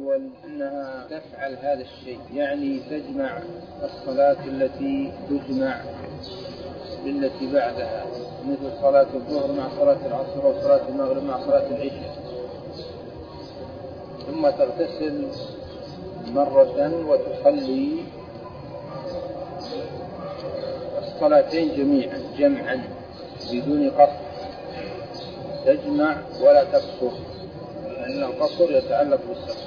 الأول أنها تفعل هذا الشيء، يعني تجمع الصلاة التي تجمع بالتي بعدها، مثل صلاة الظهر مع صلاة العصر وصلاة المغرب مع صلاة العشاء، ثم تغتسل مرة وتصلي الصلاتين جمعا بدون قصر، تجمع ولا تقصر، لأن القصر يتعلق بالسفر.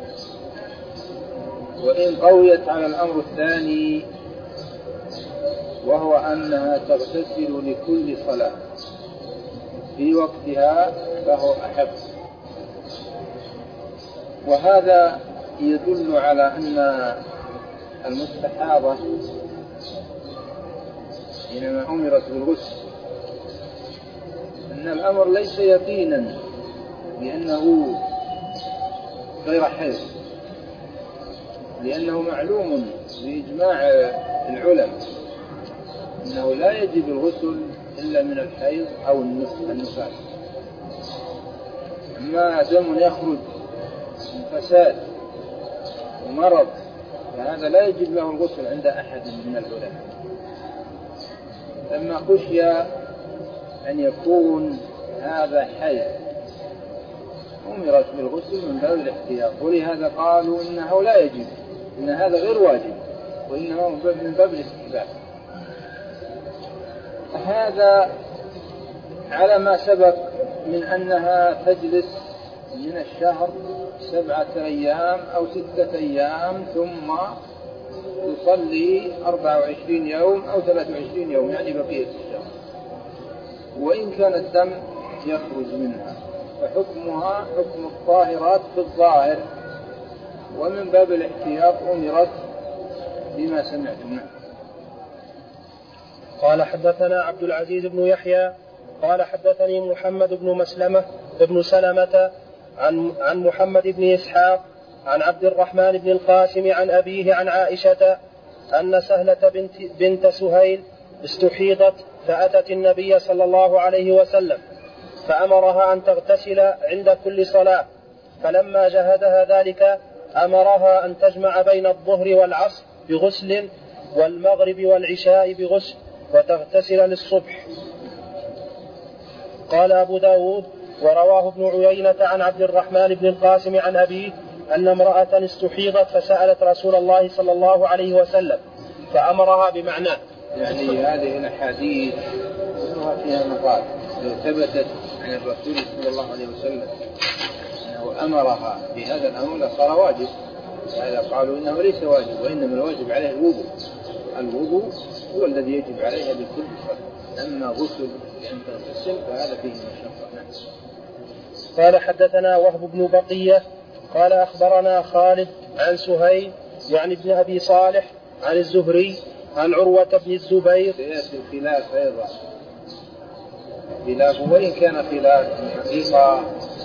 وإن قويت على الأمر الثاني وهو أنها تغتسل لكل صلاة في وقتها فهو أحب. وهذا يدل على أن المستحاضة حينما أمرت بالغسل أن الأمر ليس يقينا لأنه غير حيض، لأنه معلوم بإجماع العلماء أنه لا يجب الغسل إلا من الحيض أو النفاس. أما دم يخرج من فساد ومرض فهذا لا يجب له الغسل عند أحد من العلماء. لما خشي أن يكون هذا حيض أمرت بالغسل من باب الاحتياط، ولهذا قالوا إنه لا يجب، إن هذا غير واجب وإنما من باب الاستحباب. هذا على ما سبق من أنها تجلس من الشهر 7 أيام أو 6 أيام ثم تصلي 24 يوم أو 23 يوم، يعني بقية الشهر، وإن كان الدم يخرج منها فحكمها حكم الطاهرات في الظاهر، ومن باب الاحتياط أمرت بما سمعتم. قال حدثنا عبد العزيز بن يحيى قال حدثني محمد بن سلمة عن محمد بن إسحاق عن عبد الرحمن بن القاسم عن أبيه عن عائشة أن سهلة بنت سهيل استحيضت فأتت النبي صلى الله عليه وسلم فأمرها أن تغتسل عند كل صلاة، فلما جهدها ذلك أمرها أن تجمع بين الظهر والعصر بغسل والمغرب والعشاء بغسل وتغتسل للصبح. قال أبو داود ورواه ابن عيينة عن عبد الرحمن بن القاسم عن أبيه أن امرأة استحيضت فسألت رسول الله صلى الله عليه وسلم فأمرها بمعناه. يعني هذه الأحاديث كلها فيها مقال، لو ثبتت عن الرسول صلى الله عليه وسلم أنه أمرها بهذا الأمر لصار واجب، هذا قالوا إنه ليس واجب وإنما الواجب عليه الوضوء هو الذي يجب عليها بكل صلاة، أما غسل لأن تغتسل فهذا فيه مشقة. قال حدثنا وهب بن بقية قال أخبرنا خالد عن سهيل يعني ابن أبي صالح عن الزهري عن عروة بن الزبير. سيأتي الخلاف أيضا، خلاف وإن كان خلاف حقيقة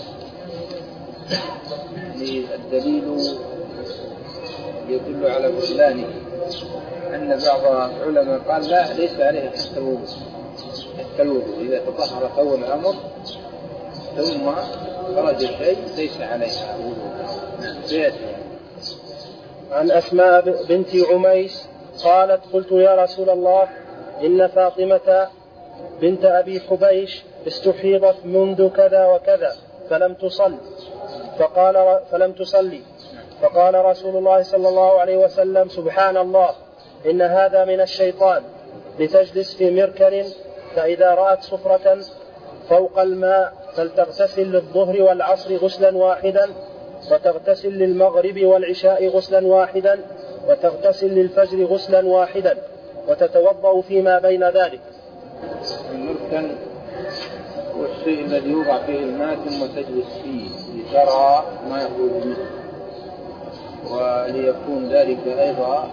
الدليل يدل على بطلانه، أن بعض العلماء قال لا ليس عليه حتى الوضوء إذا تطهر أول الأمر ثم خرج الشيء ليس عليها وضوء. عن أسماء بنت عميس قالت قلت يا رسول الله إن فاطمة بنت أبي حبيش استحيضت منذ كذا وكذا فلم تصلي فقال رسول الله صلى الله عليه وسلم سبحان الله إن هذا من الشيطان، لتجلس في مركن فإذا رأت صفرة فوق الماء فلتغتسل للظهر والعصر غسلا واحدا وتغتسل للمغرب والعشاء غسلا واحدا وتغتسل للفجر غسلا واحدا وتتوضأ فيما بين ذلك. المركن هو الشيء الذي يوضع فيه الماء ثم تجلس فيه لترى ما يخرج منه، وليكون ذلك أيضا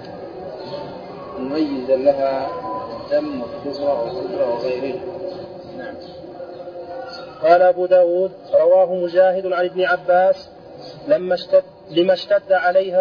مميزا لها الدم والصفرة وغيره. نعم. قال أبو داود رواه مجاهد عن ابن عباس لما اشتد عليها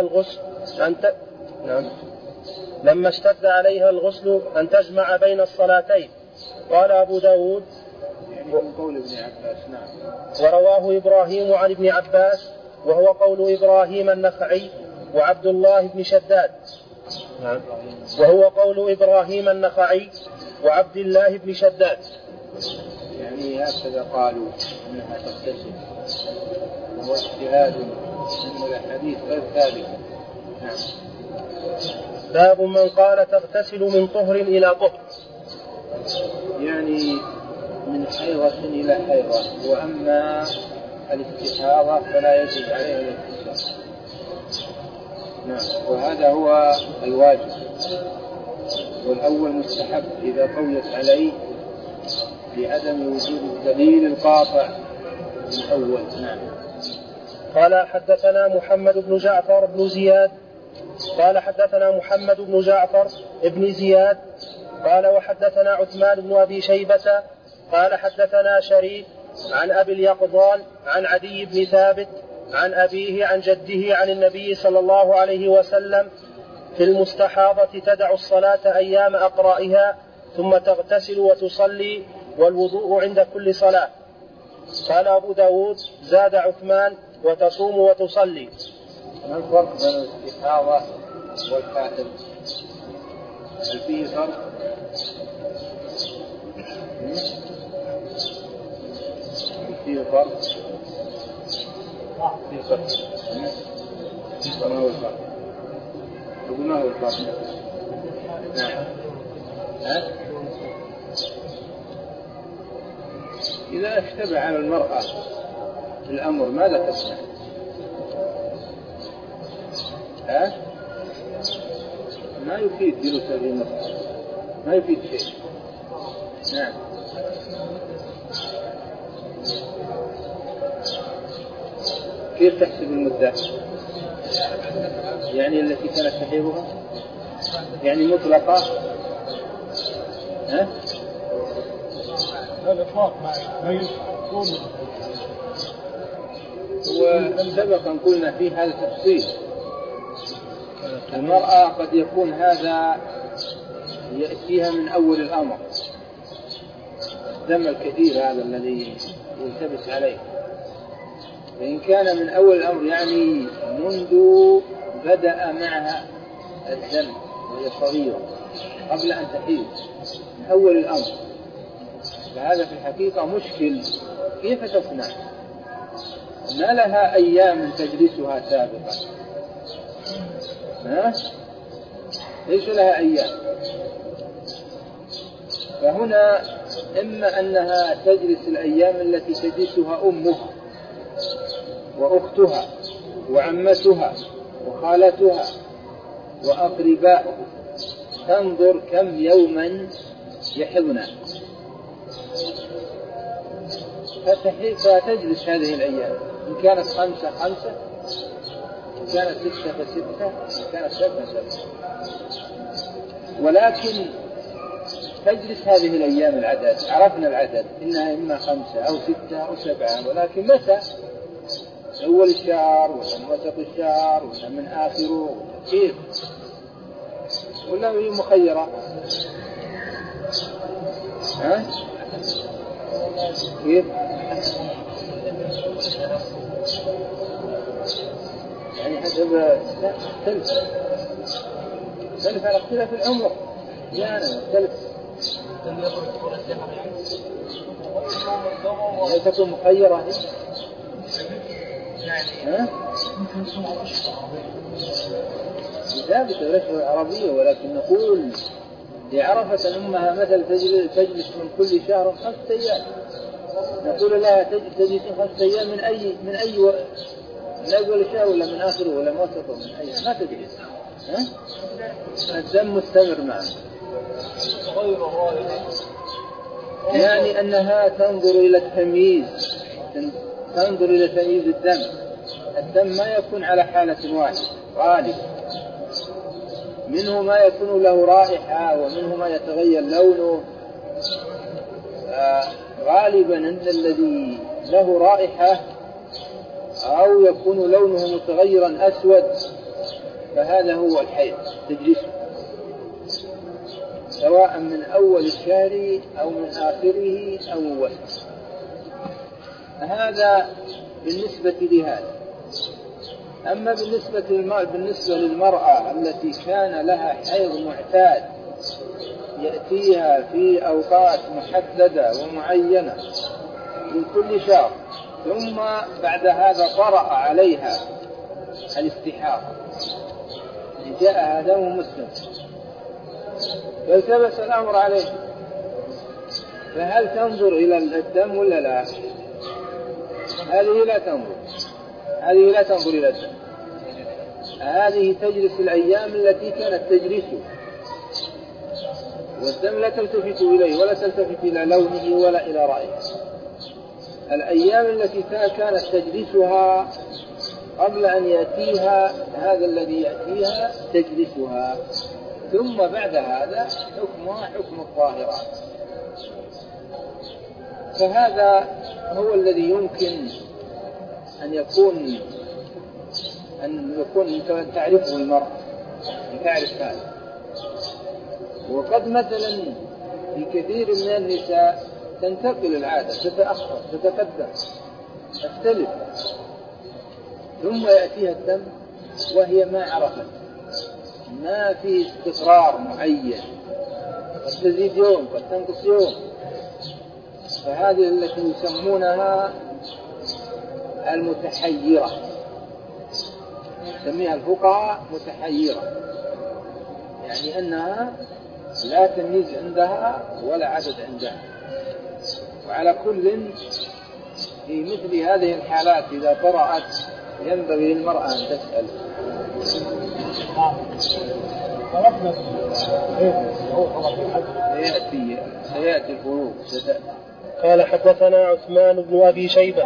الغسل أن تجمع بين الصلاتين. قال أبو داود يعني من قول ابن عباس. نعم. ورواه إبراهيم عن ابن عباس وهو قول إبراهيم النخعي وعبد الله بن شداد. وهو قول إبراهيم النخعي وعبد الله بن شداد. يعني هكذا قالوا أنها تغتسل، وهو اجتهاد أن الحديث غير ثابت. نعم. باب من قال تغتسل من طهر إلى طهر، يعني من حيضة إلى حيضة، وأما الاستحاضة فلا يجب عليها الاغتسال. نعم. وهذا هو الواجب، والأول مستحب إذا قويت عليه لعدم وجود الدليل القاطع الأول. نعم. قال حدثنا محمد بن جعفر بن زياد قال حدثنا محمد بن جعفر بن زياد قال وحدثنا عثمان بن أبي شيبة قال حدثنا شريك عن أبي اليقظان عن عدي بن ثابت عن أبيه عن جده عن النبي صلى الله عليه وسلم في المستحاضة تدع الصلاة أيام أقرائها ثم تغتسل وتصلي والوضوء عند كل صلاة. قال أبو داود زاد عثمان وتصوم وتصلي. ما الفرق بين الاستحاضة والحائض؟ هل فيه فرق؟ فيه فرق؟ فيه فرق. ما هو الفرق؟ ما هو الفرق؟ نعم. إذا اشتبه على المرأة الأمر ماذا تصنع؟ ما يفيد جلوس هذه المرأة، ما يفيد شيء. نعم. كيف تحسب المدة؟ يعني التي كانت تحيضها يعني مطلقة؟ الإطلاق ما يكون. وسبق أن قلنا في هذا التفصيل. المرأة قد يكون هذا يأتيها من أول الأمر، الدم الكثير هذا الذي يلتبس عليه، فإن كان من أول الأمر يعني منذ بدأ معها الدم وهي صغيرة قبل أن تحيض من أول الأمر، فهذا في الحقيقة مشكل. كيف تصنع؟ ما لها أيام تجلسها سابقا، ليس لها أيام. فهنا إما أنها تجلس الأيام التي تجلسها أمها وأختها وعمتها وخالتها وأقرباء، تنظر كم يوما يحضنا فتجلس هذه الأيام، إن كانت 5 5، إن كانت 6 6، إن كانت 7 7، ولكن تجلس هذه الأيام العدد، عرفنا العدد إنها إما 5 أو 6 أو 7، ولكن متى؟ أول الشهر ولا من وسط الشهر ولا من آخره، كيف؟ ولا هي مخيرة؟ كيف؟ يعني حسب تلف على اختلاف العمر، يعني تلف لا تكون مخيرة. ثابتة الأشهر العربية، ولكن نقول لعرفة أمها مثل تجلس من كل شهر 5 أيام، نقول لها تجلس 5 أيام من أول الشهر ولا من آخره ولا من وسطه، من أي ما تدري. الدم مستمر معه، يعني أنها تنظر إلى التمييز، تنظر إلى تمييز الدم ما يكون على حالة واحدة غالبا، منه ما يكون له رائحة ومنه ما يتغير لونه. غالبا أن الذي له رائحة أو يكون لونه متغيرا أسود فهذا هو الحيض تجلسه، سواء من أول الشهر أو من آخره أو من وسط. هذا بالنسبة لهذا. أما بالنسبة للمرأة التي كان لها حيض معتاد يأتيها في أوقات محددة ومعينة في كل شهر، ثم بعد هذا طرأ عليها الاستحاضة، جاءها دم مسلم فالتبس الأمر عليه، فهل تنظر إلى الدم ولا لا؟ هذه لا تنظر إلى الدم، هذه تجلس الأيام التي كانت تجلسه، والدم لا تلتفت إليه ولا تلتفت إلى لونه ولا إلى رأيه. الأيام التي كانت تجلسها قبل أن يأتيها هذا الذي يأتيها تجلسها، ثم بعد هذا حكمها حكم الطاهرات. فهذا هو الذي يمكن أن يكون تعرفه المرأة، تعرف هذا. وقد مثلا في كثير من النساء تنتقل العادة، تتأخر، تتقدم، تختلف، ثم يأتيها الدم وهي ما عرفت، ما في استقرار معين، قد تزيد يوم قد تنقص يوم. فهذه التي يسمونها المتحيرة، يسميها الفقهاء متحيرة، يعني أنها لا تمييز عندها ولا عدد عندها. وعلى كل في مثل هذه الحالات إذا طرأت ينبغي للمرأة أن تسأل. سيأتي الفروق. قال حدثنا عثمان بن أبي شيبة.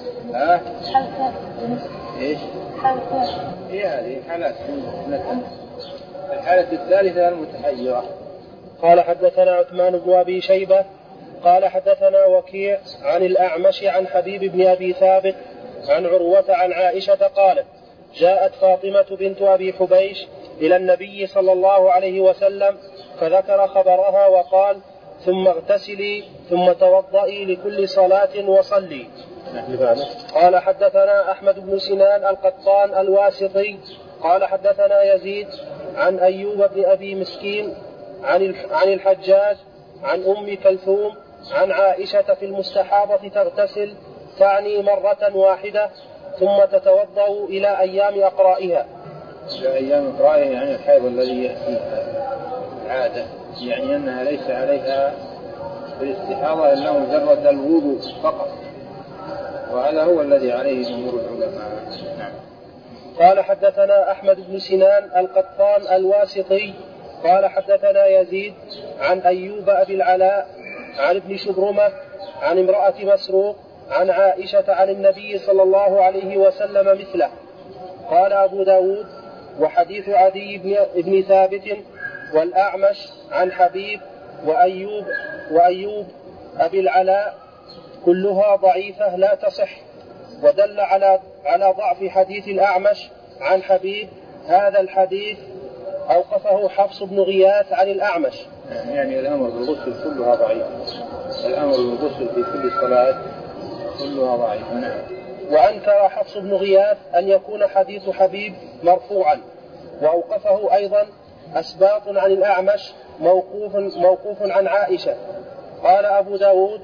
إيش؟ هذه حالات. الحالة الثالثة المتحيرة. قال حدثنا عثمان بن أبي شيبة قال حدثنا وكيع عن الأعمش عن حبيب بن أبي ثابت عن عروة عن عائشة قالت: جاءت فاطمة بنت أبي حبيش إلى النبي صلى الله عليه وسلم فذكر خبرها وقال: ثم اغتسلي ثم توضئي لكل صلاة وصلي. قال حدثنا أحمد بن سنان القطان الواسطي قال حدثنا يزيد عن أيوب بن أبي مسكين عن الحجاج عن أم كلثوم عن عائشة في المستحاضة تغتسل تعني مرة واحدة ثم تتوضأ إلى أيام أقرائها. إلى أيام أقرائها يعني الحيض الذي يأتيها عادة، يعني أنها ليس عليها بالاستحاضة إلا مجرد الوضوء فقط، وهذا هو الذي عليه جمهور العلماء. نعم. قال حدثنا أحمد بن سنان القطان الواسطي قال حدثنا يزيد عن أيوب أبي العلاء عن ابن شبرمة عن امرأة مسروق عن عائشة عن النبي صلى الله عليه وسلم مثله. قال أبو داود: وحديث عدي بن ثابت والأعمش عن حبيب وأيوب أبي العلاء كلها ضعيفة لا تصح، ودل على ضعف حديث الأعمش عن حبيب هذا الحديث أوقفه حفص بن غياث عن الأعمش. يعني الأمر بالغسل كلها ضعيف، الأمر بالغسل في كل صلاة كلها ضعيف. نعم. وأنكر حفص بن غياث أن يكون حديث حبيب مرفوعا، وأوقفه أيضا أسباط عن الأعمش موقوف عن عائشة. قال أبو داود: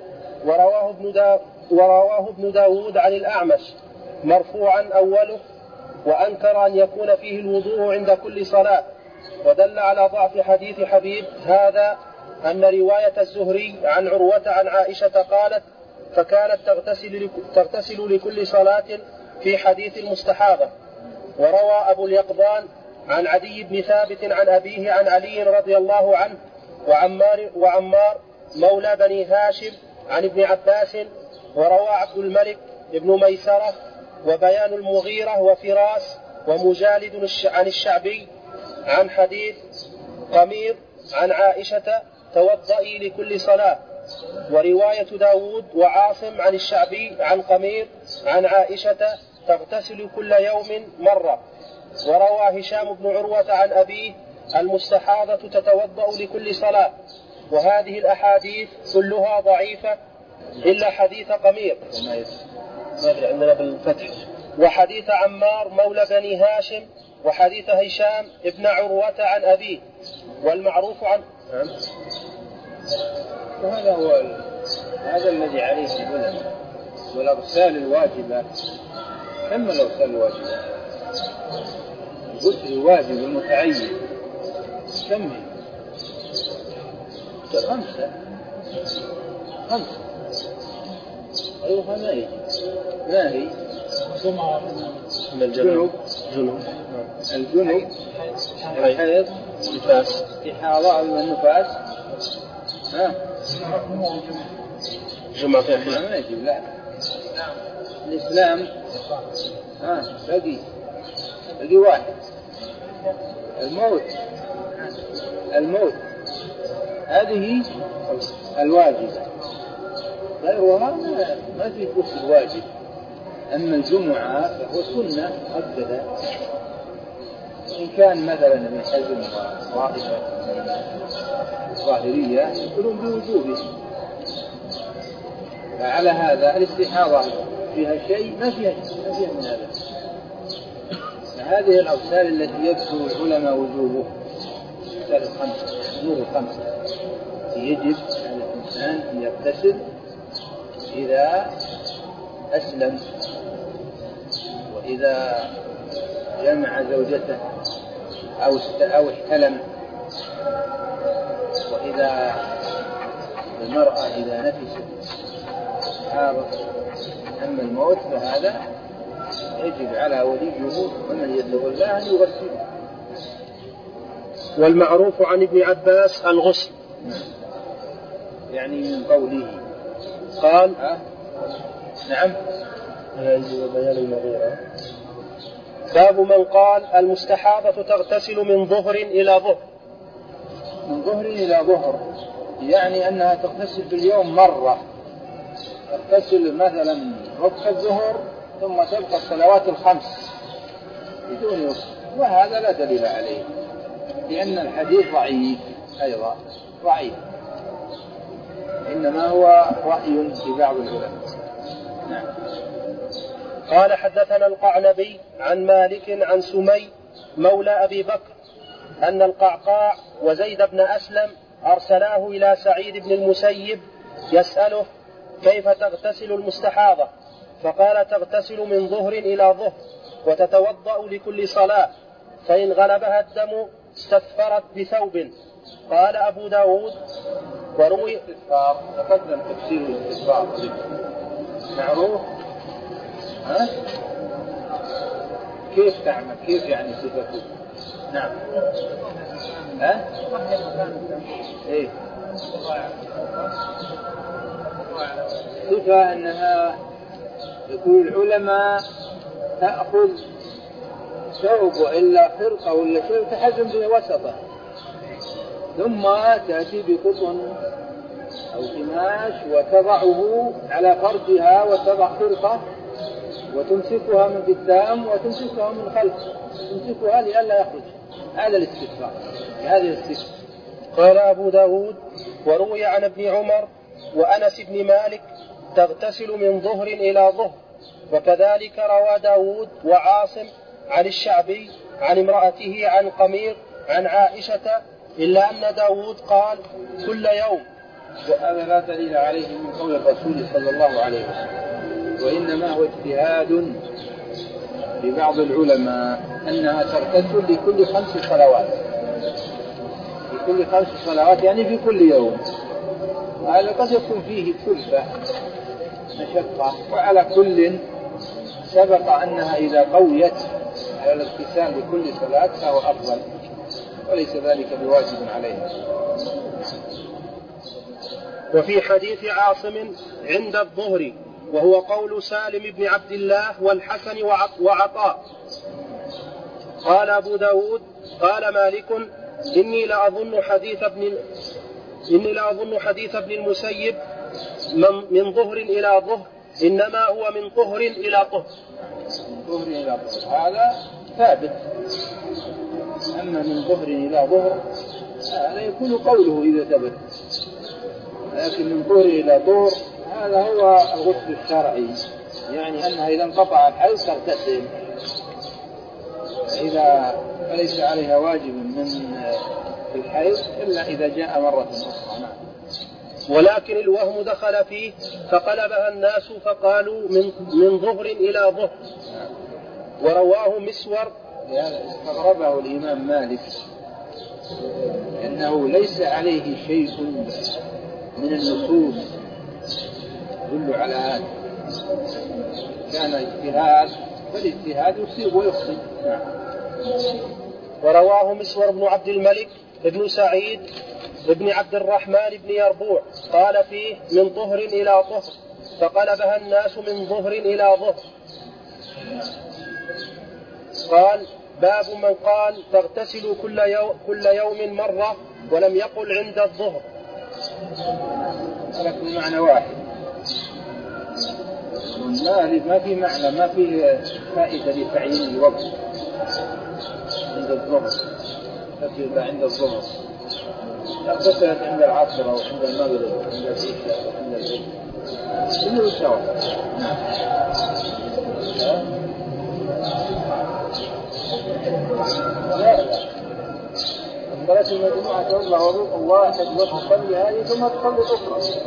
ورواه ابن داود عن الأعمش مرفوعا أوله، وأنكر أن يكون فيه الوضوء عند كل صلاة. ودل على ضعف حديث حبيب هذا أن رواية الزهري عن عروة عن عائشة قالت: فكانت تغتسل لكل صلاة في حديث المستحاضة. وروى أبو اليقظان عن عدي بن ثابت عن أبيه عن علي رضي الله عنه وعمار مولى بني هاشم عن ابن عباس. وروى عبد الملك ابن ميسرة وبيان المغيرة وفراس ومجالد عن الشعبي عن حديث قمير عن عائشة: توضئي لكل صلاة. ورواية داود وعاصم عن الشعبي عن قمير عن عائشة: تغتسل كل يوم مرة. وروى هشام بن عروة عن أبيه: المستحاضة تتوضأ لكل صلاة. وهذه الأحاديث كلها ضعيفة إلا حديث قمير. ما أدري عندنا بالفتح وحديث عمار مولى بني هاشم وحديث هشام ابن عروة عن أبيه. والمعروف عن وهذا هذا الذي عليه العلماء. والأغسال الواجبة كم الأغسال الواجبة؟ الغسل الواجب المتعين كم هي؟ 5. أيها ما هي؟ من الجنوب الجنوب الحيض نفاس إحاضة النفاس جمعة في أخير ما يجب. لا الإسلام بقي واحد. الموت هذه الواجبة، غيرها ما في غسل واجب. أما الجمعة فهو سنة مؤكدة، إن كان مثلا ابن حزم وطائفة الظاهرية يقولون بوجوبه. فعلى هذا الاستحاضة فيها شيء ما فيها من هذا. فهذه الأغسال التي يذكر العلماء وجوبه أمور 5 يجب على الإنسان أن يغتسل إذا أسلم، وإذا جمع زوجته أو احتلم، وإذا المرأة إذا نفست حارت. أما الموت فهذا يجب على وليه ومن يدعو الله أن يغسله. والمعروف عن ابن عباس الغسل، يعني من قوله قال نعم بيان المغيرة. باب من قال المستحاضة تغتسل من ظهر إلى ظهر. من ظهر إلى ظهر يعني أنها تغتسل باليوم مرة، تغتسل مثلا ربع الظهر ثم تبقى الصلوات 5 بدون وصف، وهذا لا دليل عليه لأن الحديث ضعيف أيضا ضعيف، إنما هو رأي في بعض العلماء. نعم. قال حدثنا القعنبي عن مالك عن سمي مولى أبي بكر أن القعقاع وزيد بن أسلم أرسلاه إلى سعيد بن المسيب يسأله كيف تغتسل المستحاضة؟ فقال تغتسل من ظهر إلى ظهر وتتوضأ لكل صلاة، فإن غلبها الدم استثفرت بثوب. قال أبو داود وروي تقدم تفسير الاستثفار معروف. كيف تعمل؟ كيف يعني صفته؟ نعم. ايه صفة أنها يقول العلماء تأخذ ثوب إلا خرقة ولا شيء تحزم به وسطه، ثم تأتي بقطن أو قماش وتضعه على فرجها وتضع خرقة وتمسكها من قدام وتمسكها من خلف، تمسكها لئلا يخرج. هذا الاستثفار بهذه الصفة. قال أبو داود وروي عن ابن عمر وأنس بن مالك تغتسل من ظهر إلى ظهر. وكذلك روى داود وعاصم عن الشعبي عن امرأته عن قمير عن عائشة، إلا أن داود قال كل يوم. وهذا لا دليل عليه من قول الرسول صلى الله عليه وسلم، وإنما هو اجتهاد لبعض العلماء أنها تغتسل لكل 5 صلوات، لكل 5 صلوات يعني في كل يوم. وهذا قد يكون فيه كلفة مشقة، وعلى كل سبق أنها إذا قويت على الاغتسال بكل صلاة فهو أفضل، وليس ذلك بواجب عليها. وفي حديث عاصم عند الظهر وهو قول سالم بن عبد الله والحسن وعطاء. قال أبو داود قال مالك إني لأظن حديث ابن المسيب من ظهر إلى ظهر إنما هو من طهر إلى طهر. من ظهر إلى ظهر هذا ثابت، أما من ظهر إلى ظهر هذا يكون قوله إذا ثبت، لكن من طهر إلى طهر هذا هو الغسل الشرعي يعني أنها إذا انقطع الحيض تغتسل، فليس عليها واجب من الحيض إلا إذا جاء مرة أخرى. نعم. ولكن الوهم دخل فيه فقلبها الناس فقالوا من ظهر إلى ظهر. ورواه مسور. استغربه الإمام مالك لأنه ليس عليه شيء من النصوص يدل على هذا، كان اجتهاد، فالاجتهاد يصيب ويخطئ. ورواه مسور بن عبد الملك بن سعيد بن عبد الرحمن بن يربوع قال فيه من ظهر إلى ظهر، فقلبها الناس من ظهر إلى ظهر. قال باب من قال تغتسل كل يوم مرة ولم يقل عند الظهر. لكن معنى واحد، ما في معنى، ما في فائدة لتعيين الوقت عند الظهر، تغتسل عند الظهر، اغتسلت عند العصر أو عند المغرب أو عند العشاء أو عند العيد، كله سواء. لا صلاة المجموعة توضع وضوء واحد وتصلي هذه ثم تصلي أخرى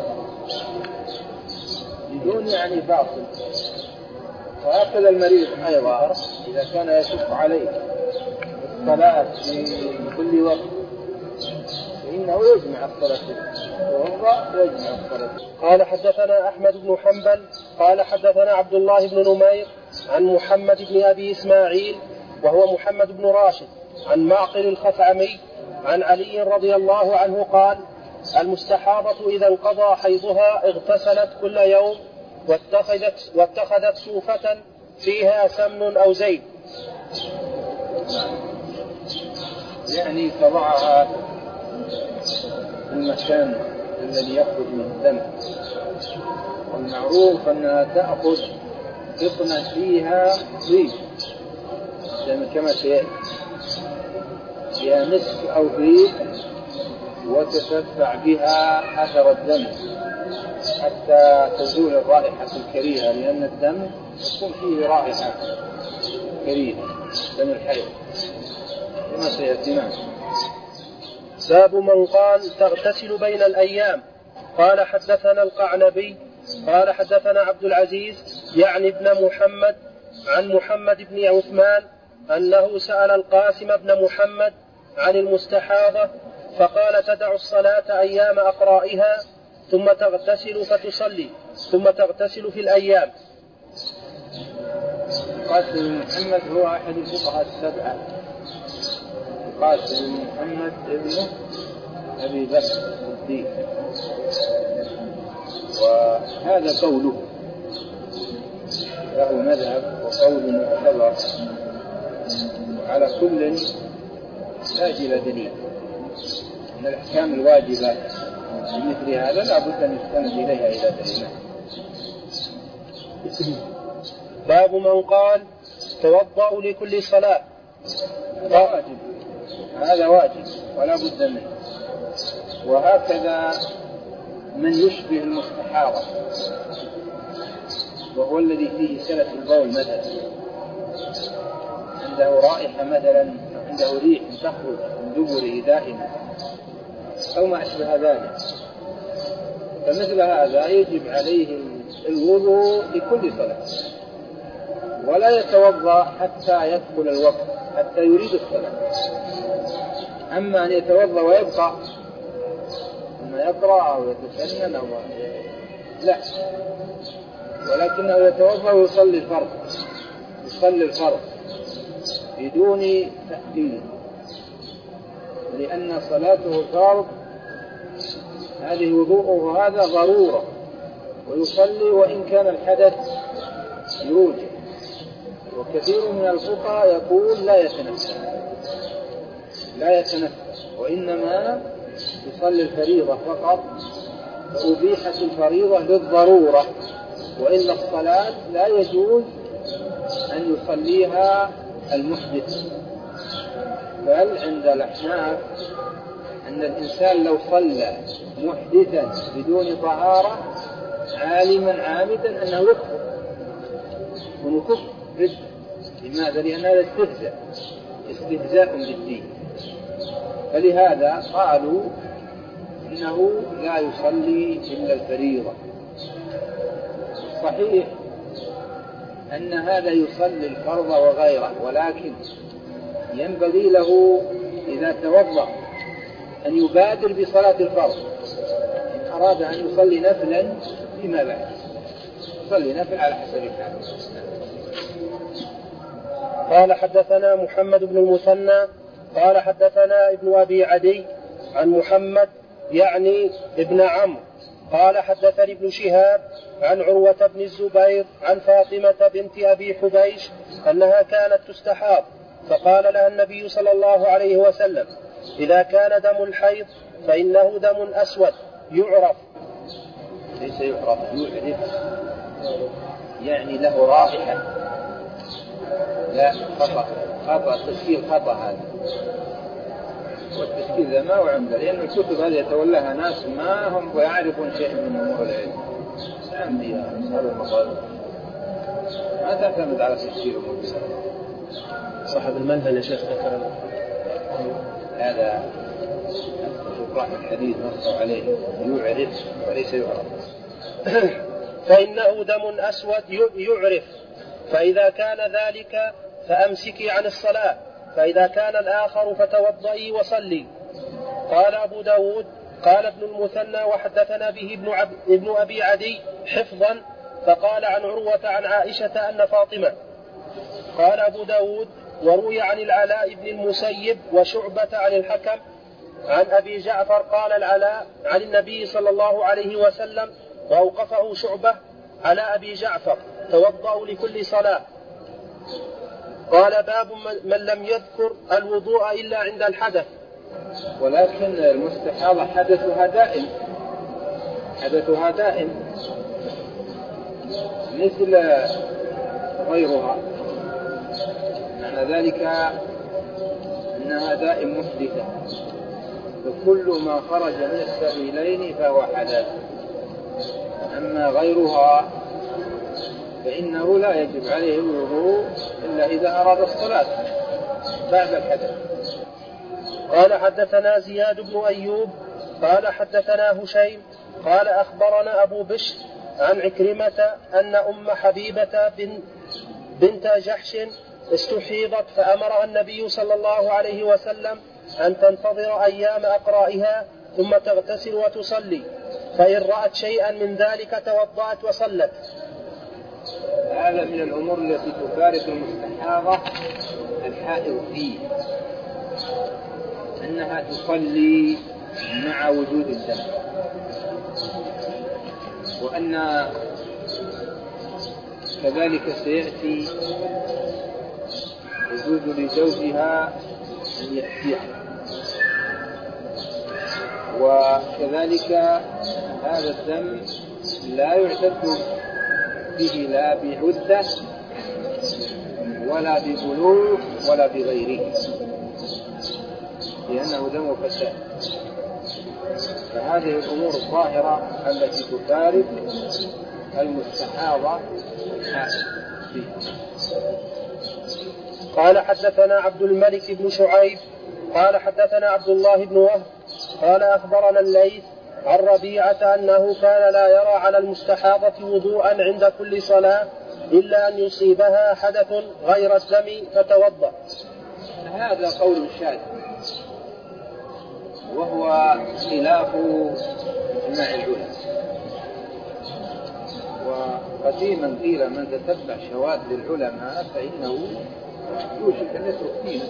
بدون يعني فاصل. وهكذا المريض أيضا إذا كان يشق عليه الصلاة في كل وقت فإنه يجمع الصلاة وهو يجمع الصلاة. قال حدثنا أحمد بن حنبل قال حدثنا عبد الله بن نمير عن محمد بن أبي إسماعيل وهو محمد بن راشد عن معقل الخثعمي عن علي رضي الله عنه قال المستحاضة إذا انقضى حيضها اغتسلت كل يوم واتخذت سوفة فيها سمن أو زيت، يعني تضعها في المكان الذي يخرج من الدم. والمعروف أنها تأخذ قطنة فيها ريش كما سيأتي، فيها مسك أو ريش، وتتبع بها أثر الدم حتى تزول الرائحة الكريهة، لأن الدم يكون فيه رائحة كريهة، دم الحيض كما سيأتي معنا. باب من قال تغتسل بين الأيام. قال حدثنا القعنبي قال حدثنا عبد العزيز يعني ابن محمد عن محمد بن عثمان أنه سأل القاسم بن محمد عن المستحاضة فقال تدع الصلاة أيام أقرائها ثم تغتسل فتصلي ثم تغتسل في الأيام. قاسم بن محمد هو أحد الفقهاء السبعة، قاسم بن محمد ابن أبي بكر الصديق، وهذا قوله له مذهب وقول معتبر، وعلى كل ساجل دليل أن الأحكام الواجبة بمثل هذا لا بد أن يستند إليها إلى دليل. باب من قال توضأ لكل صلاة. واجب، هذا واجب ولا بد منه. وهكذا من يشبه المستحاضة وهو الذي فيه سلس البول مثلا، عنده رائحة مثلا، عنده ريح تخرج من دبره دائما أو ما أشبه ذلك، فمثل هذا يجب عليه الوضوء لكل صلاة، ولا يتوضأ حتى يدخل الوقت، حتى يريد الصلاة. أما أن يتوضأ ويبقى ثم يقرأ أو يتسنن أو لا، ولكنه يتوضأ ويصلي الفرض بدون تأديب، لأن صلاته فرض، هذه وضوءه هذا ضرورة، ويصلي وإن كان الحدث يوجد. وكثير من الفقهاء يقول لا يتنفس وإنما يصلي الفريضة فقط، فأبيحت الفريضة للضرورة، وإلا الصلاة لا يجوز أن يصليها المحدث. بل عند الأحناف أن الإنسان لو صلى محدثا بدون طهارة عالما عامدا أنه يكفر، يكون كفر ردة. لماذا؟ لأن هذا استهزاء بالدين. فلهذا قالوا إنه لا يصلي إلا الفريضة. صحيح أن هذا يصلي الفرض وغيره، ولكن ينبغي له إذا توضأ أن يبادر بصلاة الفرض. إن أراد أن يصلي نفلا فيما بعد يصلي نفل على حسب الحال. قال حدثنا محمد بن المثنى قال حدثنا ابن أبي عدي عن محمد يعني ابن عمرو قال حدثني ابن شهاب عن عروة بن الزبير عن فاطمة بنت أبي حبيش أنها كانت تستحاض، فقال لها النبي صلى الله عليه وسلم: إذا كان دم الحيض فإنه دم أسود يعرف. ليس يعرف، يعرف، يعني له رائحة. لا، خطأ تسجيل خطأ هذا، والتسجيل ذا ما هو عمده، لأن الكتب هذه يتولاها ناس ما هم يعرفون شيء من أمور العلم. عمدي هذا المقال ما تعتمد على تسجيل أمور السلام. صاحب المنهل يا شيخ ذكر هذا شراح الحديث نصوا عليه يعرف وليس يعرف. فإنه دم أسود يعرف، فإذا كان ذلك فأمسكي عن الصلاة، فإذا كان الآخر فتوضئي وصلي. قال أبو داود قال ابن المثنى وحدثنا به ابن أبي عدي حفظا، فقال عن عروة عن عائشة أن فاطمة. قال أبو داود وروي عن العلاء بن المسيب وشعبة عن الحكم عن أبي جعفر قال العلاء عن النبي صلى الله عليه وسلم، وأوقفه شعبة على أبي جعفر: توضأوا لكل صلاة. قال باب من لم يذكر الوضوء إلا عند الحدث. ولكن المستحاضة حدثها دائم مثل غيرها، معنى ذلك أنها دائم محدثة، فكل ما خرج من السبيلين فهو حدث. أما غيرها فإنه لا يجب عليه الوضوء إلا إذا أراد الصلاة بعد الحدث. قال حدثنا زياد بن أيوب قال حدثنا هشيم قال أخبرنا أبو بشر عن عكرمة أن أم حبيبة بنت جحش استحيضت، فأمرها النبي صلى الله عليه وسلم أن تنتظر أيام أقرائها ثم تغتسل وتصلي، فإن رأت شيئا من ذلك توضأت وصلت. هذا من الأمور التي تفارق المستحاضة الحائض فيه، أنها تصلي مع وجود الدم، وأن كذلك سيأتي يجوز لزوجها أن يأتيها، وكذلك هذا الدم لا يعتد به لا بعدة ولا ببلوغ ولا بغيره، لأنه دم فساد. فهذه الأمور الظاهرة التي تفارق المستحاضة الحائض فيها. قال حدثنا عبد الملك بن شعيب قال حدثنا عبد الله بن وهب قال أخبرنا الليث عن ربيعة أنه كان لا يرى على المستحاضة وضوءا عند كل صلاة إلا أن يصيبها حدث غير الدم فتوضأ. هذا قول شاذ وهو خلاف إجماع العلماء، وقديما قيل من تتبع شواذ للعلماء فإنه يوشك أن يترك دينه.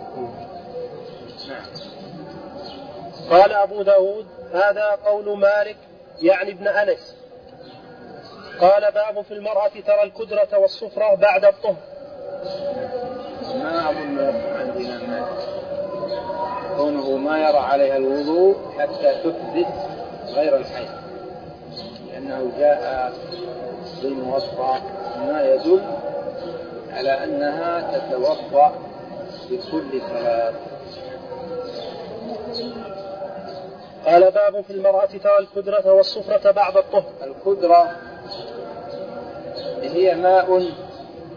نعم. قال أبو داود هذا قول مالك يعني ابن أنس. قال باب في المرأة ترى الكدرة والصفرة بعد الطهر. ما أظن عندنا مالك كونه ما يرى عليها الوضوء حتى تحدث غير الحيض، لأنه جاء بالموضع ما يدل على أنها تتوضأ بكل صلاة. قال باب في المرأة ترى الكدرة والصفرة بعد الطهر. الكدرة هي ماء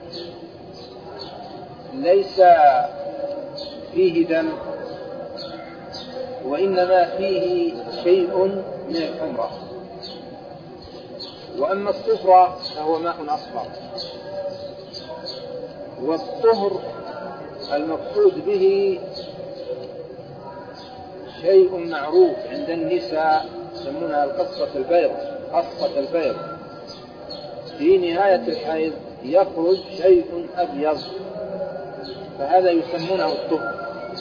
ليس فيه دم، وإنما فيه شيء من الحمرة. وأما الصفرة فهو ماء أصفر. والطهر المقصود به شيء معروف عند النساء يسمونها قصة البيض. في نهاية الحيض يخرج شيء أبيض، فهذا يسمونه الطهر.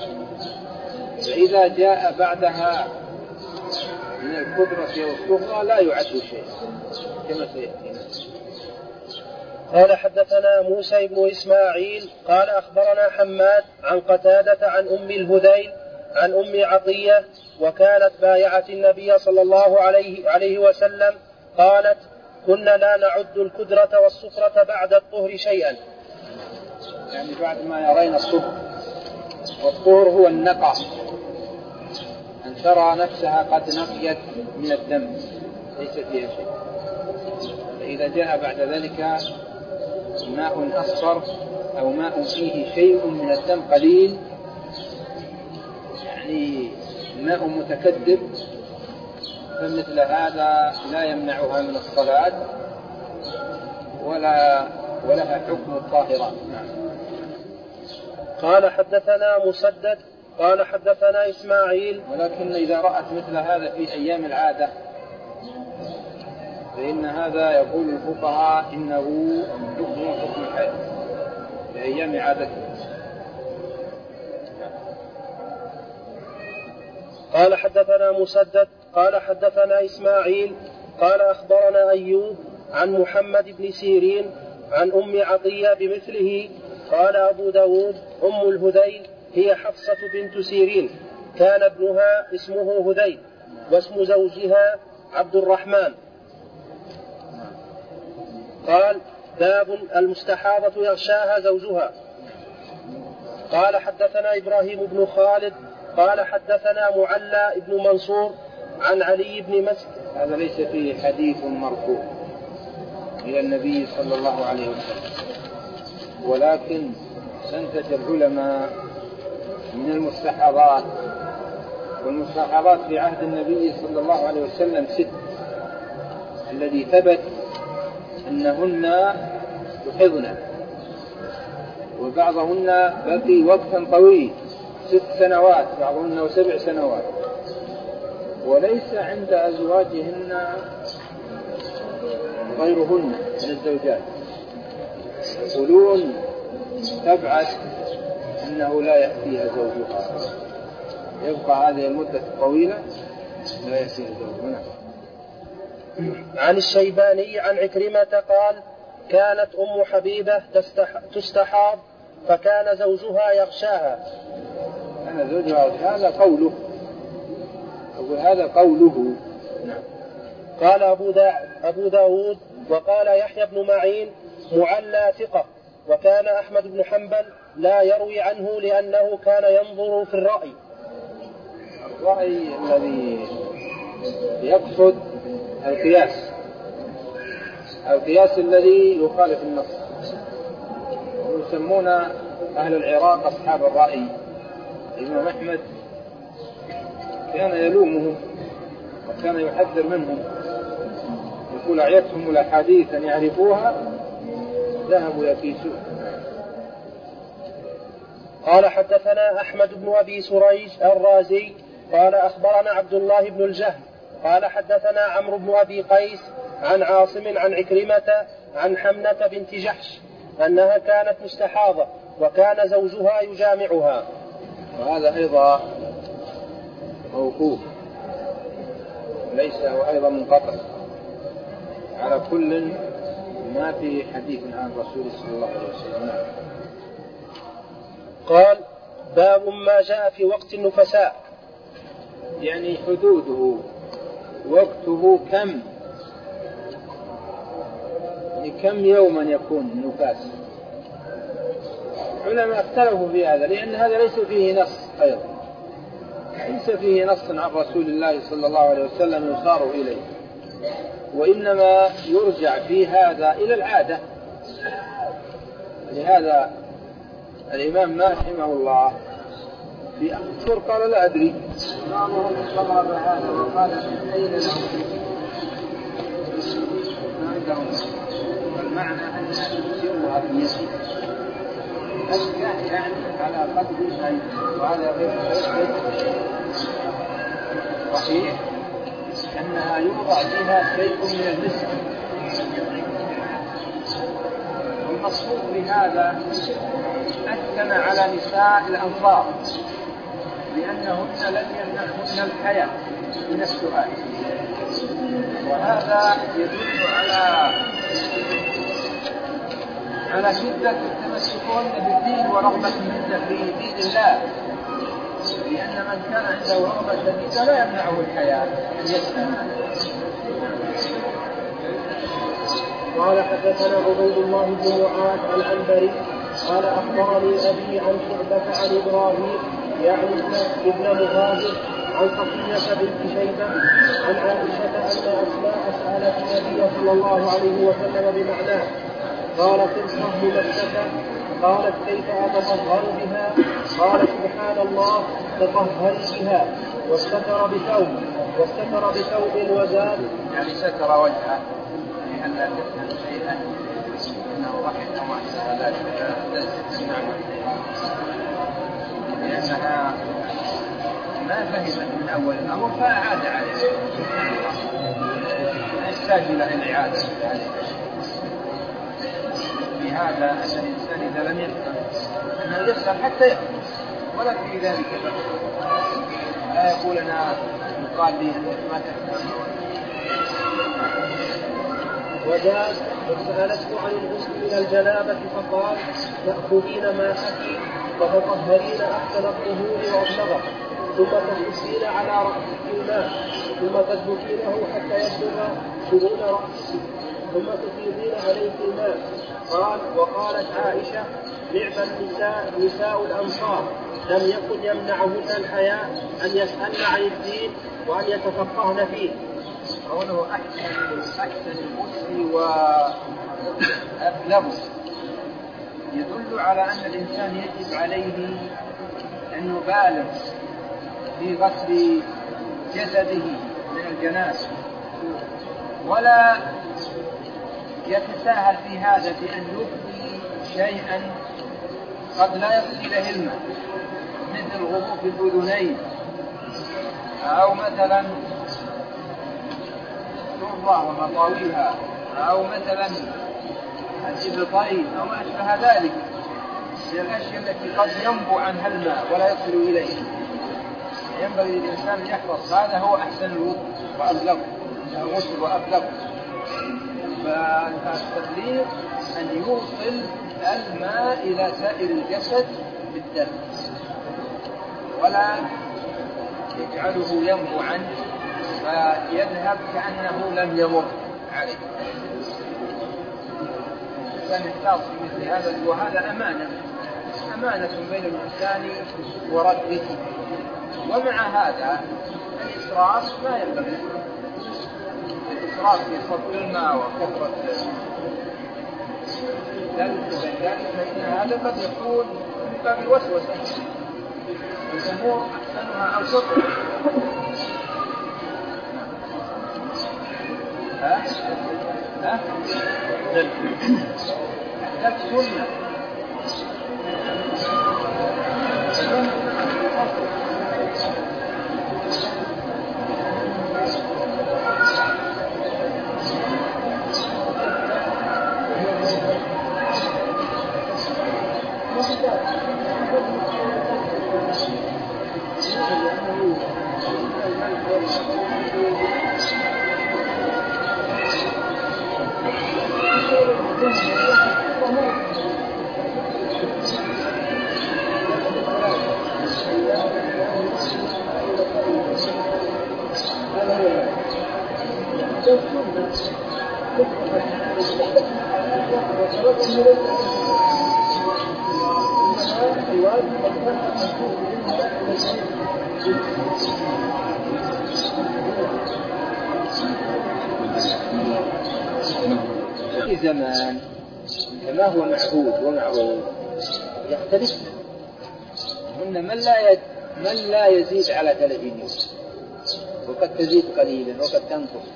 فإذا جاء بعدها من الكدرة والصفرة لا يعد شيء كما سيأتينا. قال حدثنا موسى بن إسماعيل قال أخبرنا حماد عن قتادة عن أم الهذيل عن أم عطية وكانت بايعة النبي صلى الله عليه وسلم قالت: كنا لا نعد الكدرة والصفرة بعد الطهر شيئا، يعني بعد ما يرين الطهر. والطهر هو النقع، أن ترى نفسها قد نقيت من الدم ليس فيها شيء. فإذا جاء بعد ذلك ماء أصفر أو ماء فيه شيء من الدم قليل، يعني ماء متكدر، فمثل هذا لا يمنعها من الصلاة ولها حكم الطاهرات. قال حدثنا مسدد قال حدثنا إسماعيل. ولكن إذا رأت مثل هذا في أيام العادة فإن هذا يقول الفقهاء إنه حكم الحيض في أيام عادته. قال حدثنا مسدد قال حدثنا إسماعيل قال أخبرنا أيوب عن محمد بن سيرين عن أم عطية بمثله. قال أبو داود: أم الهذيل هي حفصة بنت سيرين، كان ابنها اسمه هذيل واسم زوجها عبد الرحمن. قال: باب المستحاضة يغشاها زوجها. قال حدثنا إبراهيم بن خالد قال حدثنا معلى بن منصور عن علي بن مسعود. هذا ليس فيه حديث مرفوع إلى النبي صلى الله عليه وسلم، ولكن استنتج العلماء من المستحاضات، والمستحاضات في عهد النبي صلى الله عليه وسلم 6 الذي ثبت أنهن يحضن، وبعضهن بقي وقتا طويل 6 سنوات، بعضهن 7 سنوات، وليس عند أزواجهن غيرهن من الزوجات. يقولون تبعث أنه لا يأتيها زوجها، يبقى هذه المدة الطويلة لا يأتيها زوجها. عن الشيباني عن عكرمة قال: كانت أم حبيبة تستحاض فكان زوجها يغشاها. كان زوجها يغشاها، هذا قوله. نعم. قال أبو داود: وقال يحيى بن معين: معلى ثقة. وكان أحمد بن حنبل لا يروي عنه لأنه كان ينظر في الرأي الذي يقصد القياس الذي يخالف النص. يسمون أهل العراق أصحاب الرأي. الإمام أحمد كان يلومهم وكان يحذر منهم، يقول: أعيتهم الأحاديث أن يعرفوها ذهبوا يكيسون. قال حدثنا أحمد بن أبي سريج الرازي قال أخبرنا عبد الله بن الجهم قال حدثنا عمرو بن أبي قيس عن عاصم عن عكرمة عن حمنة بنت جحش أنها كانت مستحاضة وكان زوجها يجامعها. وهذا أيضا موقوف ليس وأيضا منقطع، على كل ما في حديث عن رسول صلى الله عليه وسلم. قال: باب ما جاء في وقت النفساء، يعني حدوده وقته كم، يعني كم يوما يكون النفاس. العلماء اختلفوا في هذا، لأن هذا ليس فيه نص أيضا، ليس فيه نص عن رسول الله صلى الله عليه وسلم يصار إليه، وإنما يرجع في هذا إلى العادة. لهذا الإمام مالك رحمه الله في أخر قال لا أدري، بعضهم استغرب هذا وقال من أين له ما عندهم، والمعنى أن يسيرها في يده أشكى يعني على قدر شيء، وهذا غير صحيح أنها يوضع فيها شيء من المسك. والمقصود بهذا أثنى على نساء الأنصار لأنهن لم يمنعهن الحياة من السؤال، وهذا يدل على شدة تمسكهن بالدين ورغبتهن في دين الله، لأن من كان عنده رغبة شديدة لا يمنعه الحياة أن يسأل. قال حدثنا عبيد الله بن معاذ العنبري قال أخبرني أبي عن شعبة عن إبراهيم يعني ابن مهاجر عن صفية بنت شيبة عن عائشة أن أسماء سألت النبي صلى الله عليه وسلم بمعناه، قالت الصهر مكة، قالت كيف أتطهر بها؟ قال سبحان الله تطهري بها، واستتر بثوب وزاد يعني ستر وجهه لأن لا تفهم شيئا أنه ضحك أو أحسن لا تسمع، لأنها ما فهمت من أول الأمر فأعاد عليه، يحتاج إلى الإعادة. لهذا أن الإنسان إذا لم يفهم أنه يسأل حتى يفهم، ولا في ذلك لا يقول أنا يقال لي أنك ما تفهم. وزاد وسألته عن الغسل من الجنابة فقال تأخذين ماءك فتطهرين أحسن الطهور وأبلغه، ثم تحسين على رأسك الماء ثم تدلكينه حتى يبلغ شرون رأسك ثم تفيضين عليه الماء. قال وقالت عائشة نعم النساء نساء الأنصار لم يكن يمنعهن الحياء أن يسألن عن الدين وأن يتفقهن فيه. قوله أحسن الغسل وأبلغ يدل على أن الإنسان يجب عليه أن يبالغ في غسل جسده من الجنابة، ولا يتساهل في هذا بأن يبدي شيئا قد لا يصل إليه الماء مثل غضوف الأذنين أو مثلا السرة ومطاويها أو مثلا الإبطين أو ما أشبه ذلك من الأشياء التي قد ينبع عنها الماء ولا يصل إليه. ينبغي للإنسان أن يحفظ هذا، هو أحسن الوضوء وأبلغ الغسل وأبلغ. فالتبليغ أن يوصل الماء إلى سائر الجسد بالدم ولا يجعله ينبعا فيذهب كأنه لم يمر عليه. الإنسان يحتاط في مثل هذا، وهذا أمانة بين الإنسان وربه. ومع هذا الإسراف لا ينبغي، الإسراف في صب الماء وكثرة ذلك فإن هذا قد يكون من باب الوسوسة، الأمور أحسنها أوسطها. ذلك سنة في زمان كما هو معهود ومعروف يختلفن. هن من لا يزيد على 30 يوم، وقد تزيد قليلا وقد تنقص،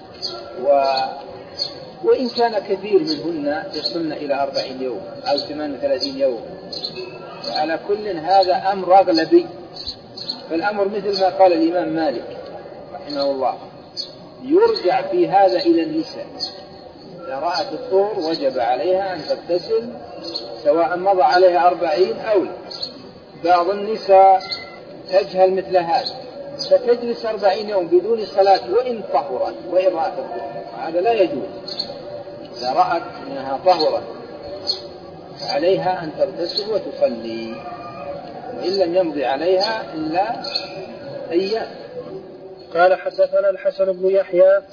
وإن كان كثير منهن يصلن إلى 40 يوم أو 38 يوم. على كل هذا أمر أغلبي، فالأمر مثل ما قال الإمام مالك رحمه الله، يرجع في هذا إلى النساء. إذا رأت الطهر وجب عليها أن تغتسل سواء مضى عليها 40 أو لا. بعض النساء تجهل مثل هذا فتجلس 40 يوم بدون صلاة وإن طهرت وإن رأت الطهر، هذا لا يجوز. إذا رأت أنها طهرت عليها أن تغتسل وتصلي، وإن لم يمضي عليها إلا أيام. قال حدثنا الحسن بن يحيى.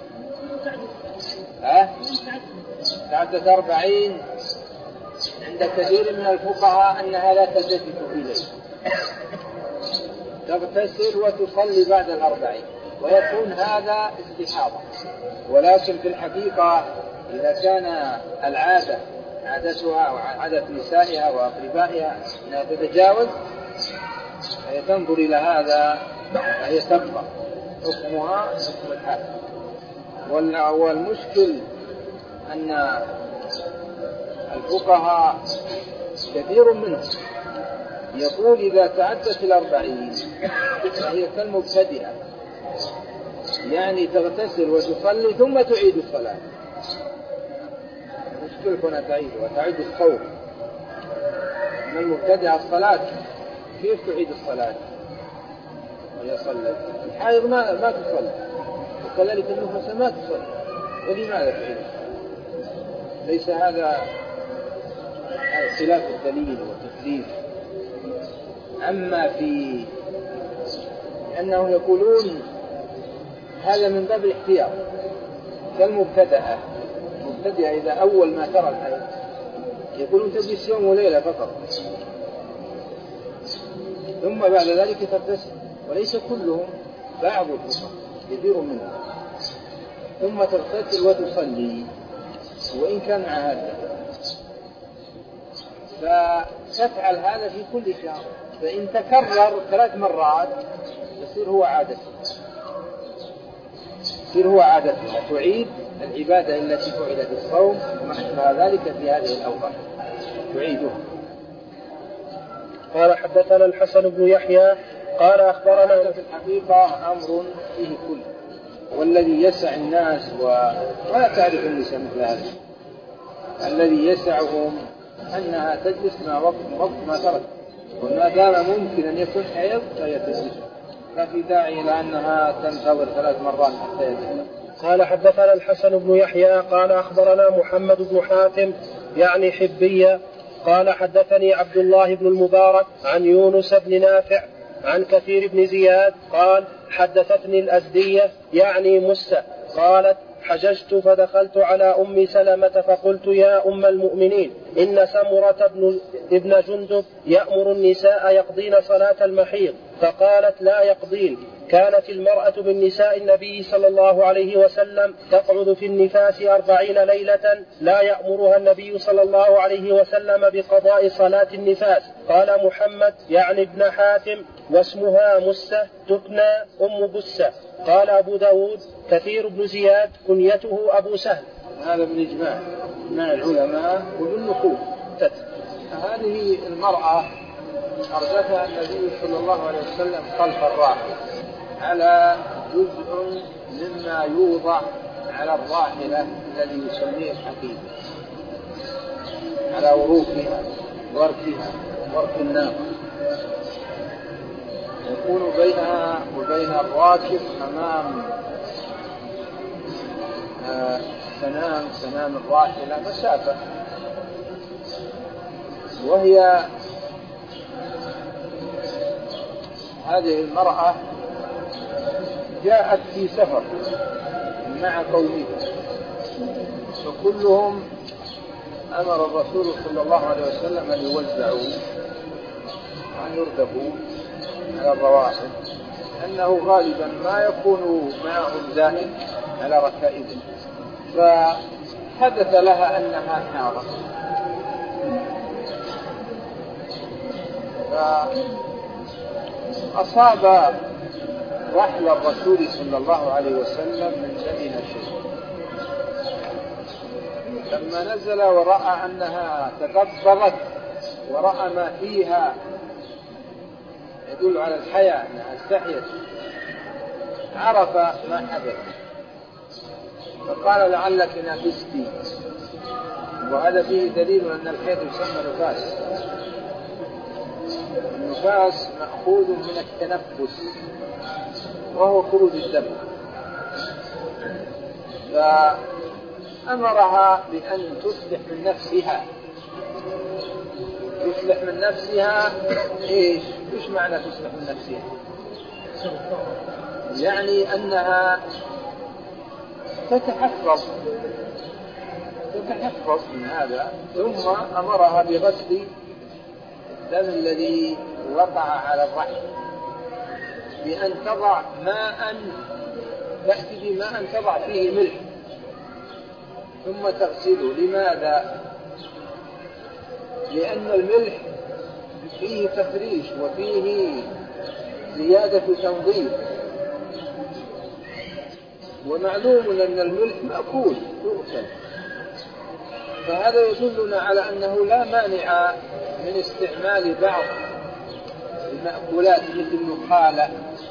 تعدت 40 عند كثير من الفقهاء أنها لا تلتفت إليه، تغتسل وتصلي بعد 40 ويكون هذا استحاضة. ولكن في الحقيقة إذا كان العادة عادتها وعادة نسائها وأقربائها أنها تتجاوز، فهي تنظر إلى هذا فهي تبقى حكمها حكم الحال. والمشكل أن الفقهاء كثير منهم يقول إذا تعدت 40 فهي كالمبتدئة، يعني تغتسل وتصلي ثم تعيد الصلاة. مشكلة هنا تعيد الصوم. من المبتدئة الصلاة كيف تعيد الصلاة وهي صلت؟ الحائض ما تصلي، وكذلك النفس ما تصلي، ولماذا تعيد؟ ليس هذا خلاف الدليل والتكليف. أما في أنهم يقولون هذا من باب الاحتياط كالمبتدأة. المبتدأة إذا أول ما ترى الحيض يقولون تجلس يوم وليلة فقط، ثم بعد ذلك تغتسل، وليس كلهم، بعض الفقهاء كثير منهم، ثم تغتسل وتصلي وإن كان مع هذا. فتفعل هذا في كل شهر، فإن تكرر 3 مرات يصير هو عادتها، تعيد العبادة التي فعلت الصوم وما ذلك في هذه الأوقات تعيدها. قال حدثنا الحسن بن يحيى قال أخبرنا. في الحقيقة أمر فيه كل، والذي يسع الناس ولا تعرف النساء مثل هذا، الذي يسعهم أنها تجلس مع وقت ما ترك، وما دام ممكن أن يكون حيض فهي تجلس، لا في داعي إلى أنها تنتظر 3 مرات حتى يتجلس. قال حدثنا الحسن بن يحيى قال أخبرنا محمد بن حاتم يعني حبية قال حدثني عبد الله بن المبارك عن يونس بن نافع عن كثير بن زياد قال حدثتني الأزدية يعني مسة قالت حججت فدخلت على أم سلمة فقلت يا أم المؤمنين إن سمرة ابن جندب يأمر النساء يقضين صلاة المحيض، فقالت لا يقضين. كانت المرأة من نساء النبي صلى الله عليه وسلم تقعد في النفاس 40 ليلة لا يأمرها النبي صلى الله عليه وسلم بقضاء صلاة النفاس. قال محمد يعني ابن حاتم واسمها مسة تكنى أم بسة. قال أبو داود كثير بن زياد كنيته أبو سهل. هذا من إجماع العلماء وبالنقول. هذه المرأة أردفها النبي صلى الله عليه وسلم خلف الراحلة على جزء مما يوضع على الراحلة الذي يسميه الحقيبة، على وركها ورك الناقة، يكون بينها وبين الراكب أمام سنام الراحلة مسافة، وهي هذه المرأة جاءت في سفر مع قومها، فكلهم أمر الرسول صلى الله عليه وسلم أن يوزعوا وأن يردفوا على الرواحل، أنه غالبا ما يكون معهم زائد على ركائبهم، فحدث لها أنها حارة، فأصاب رحل الرسول صلى الله عليه وسلم من دمها شيء، لما نزل ورأى أنها تقبضت ورأى ما فيها يدل على الحياة أنها استحيت، عرف ما حدث فقال لعلك نفستي، وهذا فيه دليل أن الحيض يسمى نفاس. النفاس مأخوذ من التنفس وهو خروج الدم، فأمرها بأن تصلح من نفسها. تصلح من نفسها إيش معنى تصلح من نفسها؟ يعني أنها تتحفظ من هذا. ثم أمرها بغسل الدم الذي وقع على الرحم بأن تضع ماء، تأتي بماء تضع فيه ملح ثم تغسله. لماذا؟ لأن الملح فيه تفريش وفيه زيادة تنظيف، ومعلوم أن الملح مأكول يؤكل، فهذا يدلنا على أنه لا مانع من استعمال بعض المأكولات مثل النخالة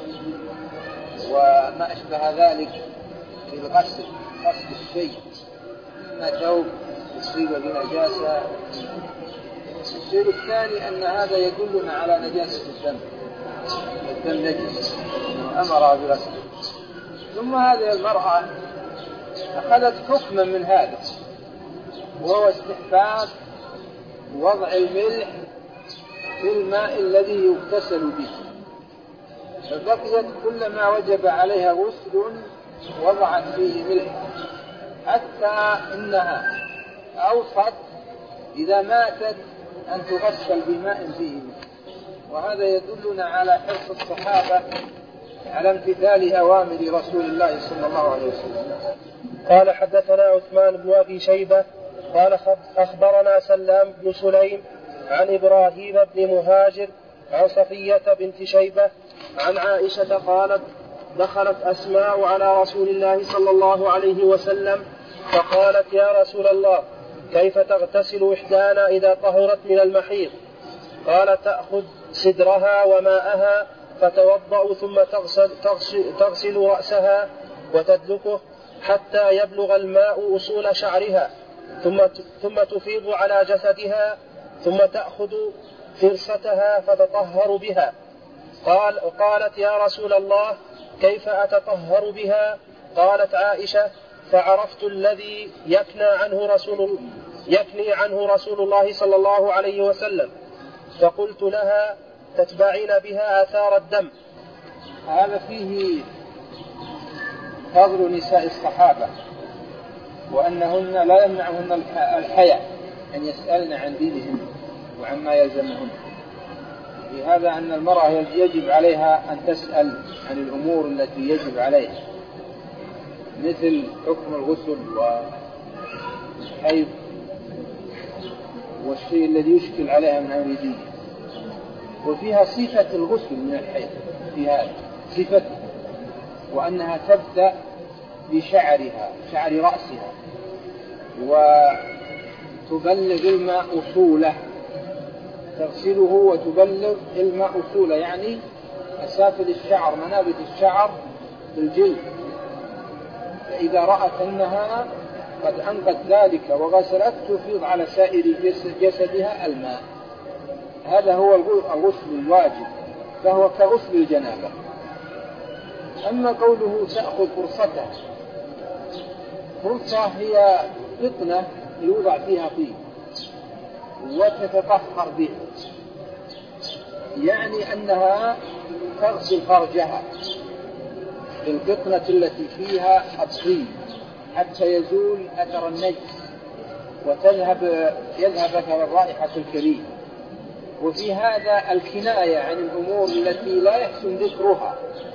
وما أشبه ذلك في غسل الشيء، ما ثوب يصيب بنجاسة. الشيء الثاني أن هذا يدلنا على نجاسة الدم نجس، أمرها بغسله. ثم هذه المرأة أخذت حكما من هذا، وهو استحباب وضع الملح في الماء الذي يغتسل به، فبقيت كلما وجب عليها غسل وضعت فيه ملح، حتى إنها أوصت إذا ماتت أن تغسل بماء فيه ملح. وهذا يدلنا على حرص الصحابة على امتثال أوامر رسول الله صلى الله عليه وسلم. قال حدثنا عثمان بن أبي شيبة قال أخبرنا سلام بن سليم عن إبراهيم بن مهاجر عن صفية بنت شيبة عن عائشة قالت دخلت أسماء على رسول الله صلى الله عليه وسلم فقالت يا رسول الله كيف تغتسل إحدانا إذا طهرت من المحيض؟ قال تأخذ سدرها وماءها فتوضأ ثم تغسل رأسها وتدلكه حتى يبلغ الماء أصول شعرها، ثم تفيض على جسدها، ثم تأخذ فرستها فتطهر بها. قالت يا رسول الله كيف أتطهر بها؟ قالت عائشة فعرفت الذي يكني عنه رسول الله صلى الله عليه وسلم، فقلت لها تتبعين بها آثار الدم. هذا فيه فضل نساء الصحابة، وأنهن لا يمنعهن الحياء أن يسألن عن دينهن وعما يلزمهن. في هذا أن المرأة يجب عليها أن تسأل عن الأمور التي يجب عليها، مثل حكم الغسل والحيض والشيء الذي يشكل عليها من أمر دينها. وفيها صفة الغسل من الحيض، فيها صفة، وأنها تبدأ بشعرها، شعر رأسها، وتبلغ الماء أصوله، تغسله وتبلغ الماء أصوله، يعني أسافل الشعر، منابت الشعر بالجلد. فإذا رأت أنها قد أنقت ذلك وغسلت تفيض على سائر جسدها الماء. هذا هو الغسل الواجب، فهو كغسل الجنابة. أما قوله تأخذ فرصتها، فرصة هي قطنة يوضع فيها طيب وتتطهر به، يعني أنها تغسل فرجها بالقطنة التي فيها الطيب حتى يزول أثر النجس يذهب أثر الرائحة الكريهة. وفي هذا الكناية عن الأمور التي لا يحسن ذكرها،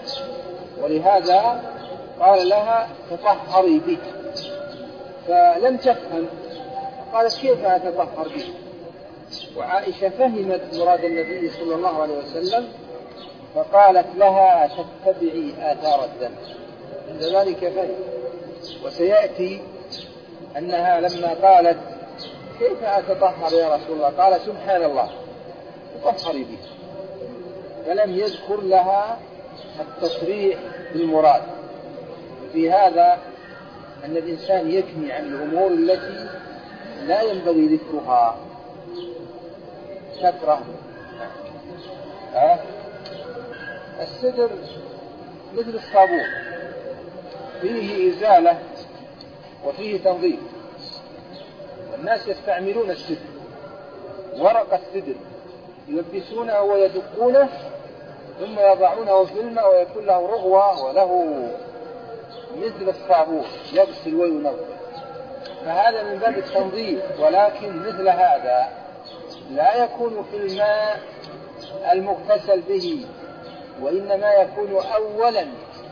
ولهذا قال لها تطهري به. فلم تفهم، قالت كيف أتطهر به؟ وعائشة فهمت مراد النبي صلى الله عليه وسلم فقالت لها تتبعي آثار الدم، عند ذلك فهم. وسيأتي أنها لما قالت كيف أتطهر يا رسول الله؟ قال سبحان الله تطهري به، فلم يذكر لها التصريح بالمراد. في هذا أن الإنسان يكني عن الأمور التي لا ينبغي ذكرها كثرة. السدر مثل الصابون، فيه إزالة وفيه تنظيف. الناس يستعملون السدر، ورق السدر يلبسونه ويدقونه ثم يضعونه في الماء ويكون له رغوة وله مثل الصابون يغسل وينظف، فهذا من باب التنظيف. ولكن مثل هذا لا يكون في الماء المغتسل به، وإنما يكون أولا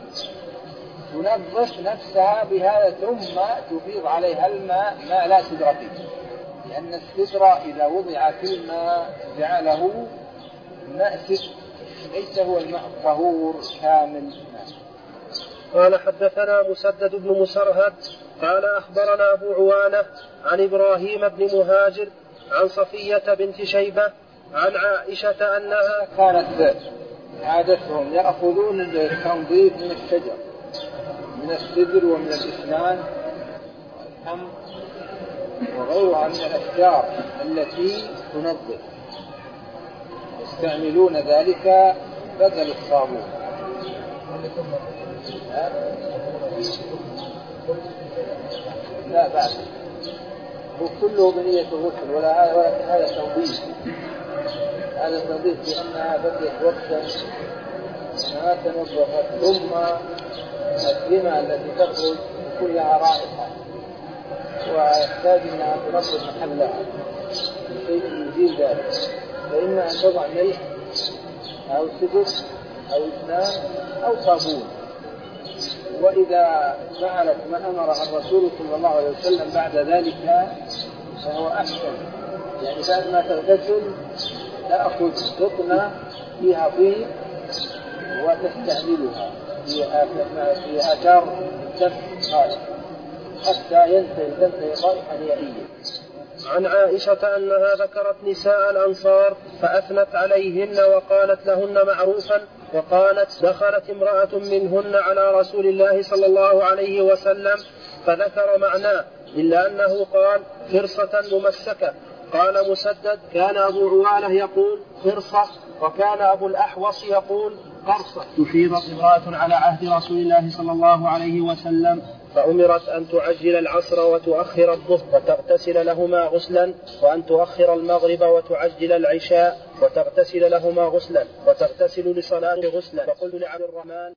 تنظف نفسها بهذا ثم تفيض عليها الماء ما لا سدر فيه، لأن السدر إذا وضع في الماء جعله ماء سدر، ليس هو الماء الطهور كامل. قال حدثنا مسدد بن مسرهد قال أخبرنا أبو عوانة عن إبراهيم بن مهاجر عن صفية بنت شيبة عن عائشة أنها كانت عادتهم يأخذون التنظيف من الشجر، من السدر ومن الإسنان والحمر وغيرها من الأشجار التي تنظف، يستعملون ذلك بدل الصابون. لا بعد هو كله بنية الغسل، ولكن هذا تنظيف، هذا تنظيف لأنها بدأت وقتا أنها تنظفت، ثم الدماء التي تخرج كلها رائحة ويحتاج أنها تنظف محلها بشيء يزيل ذلك، فإما أن تضع ملح أو سدر أو إسنان أو صابون. وإذا فعلت ما أمرها الرسول صلى الله عليه وسلم بعد ذلك فهو أحسن، يعني بعد ما تغتسل تأخذ قطنة فيها طيب وتستعملها في آثار الدم حتى ينتهي الرائحة نهائيا. عن عائشة أنها ذكرت نساء الأنصار فأثنت عليهن وقالت لهن معروفا، وقالت دخلت امرأة منهن على رسول الله صلى الله عليه وسلم فذكر معناه إلا أنه قال فرصة ممسكة. قال مسدد كان أبو عوانة يقول فرصة، وكان أبو الأحوص يقول قرصة. تفيضت امرأة على عهد رسول الله صلى الله عليه وسلم فأمرت أن تعجل العصر وتؤخر الظهر وتغتسل لهما غسلا، وأن تؤخر المغرب وتعجل العشاء وتغتسل لهما غسلا، وتغتسل لصلاة غسلا. فقلت لعبد الرحمن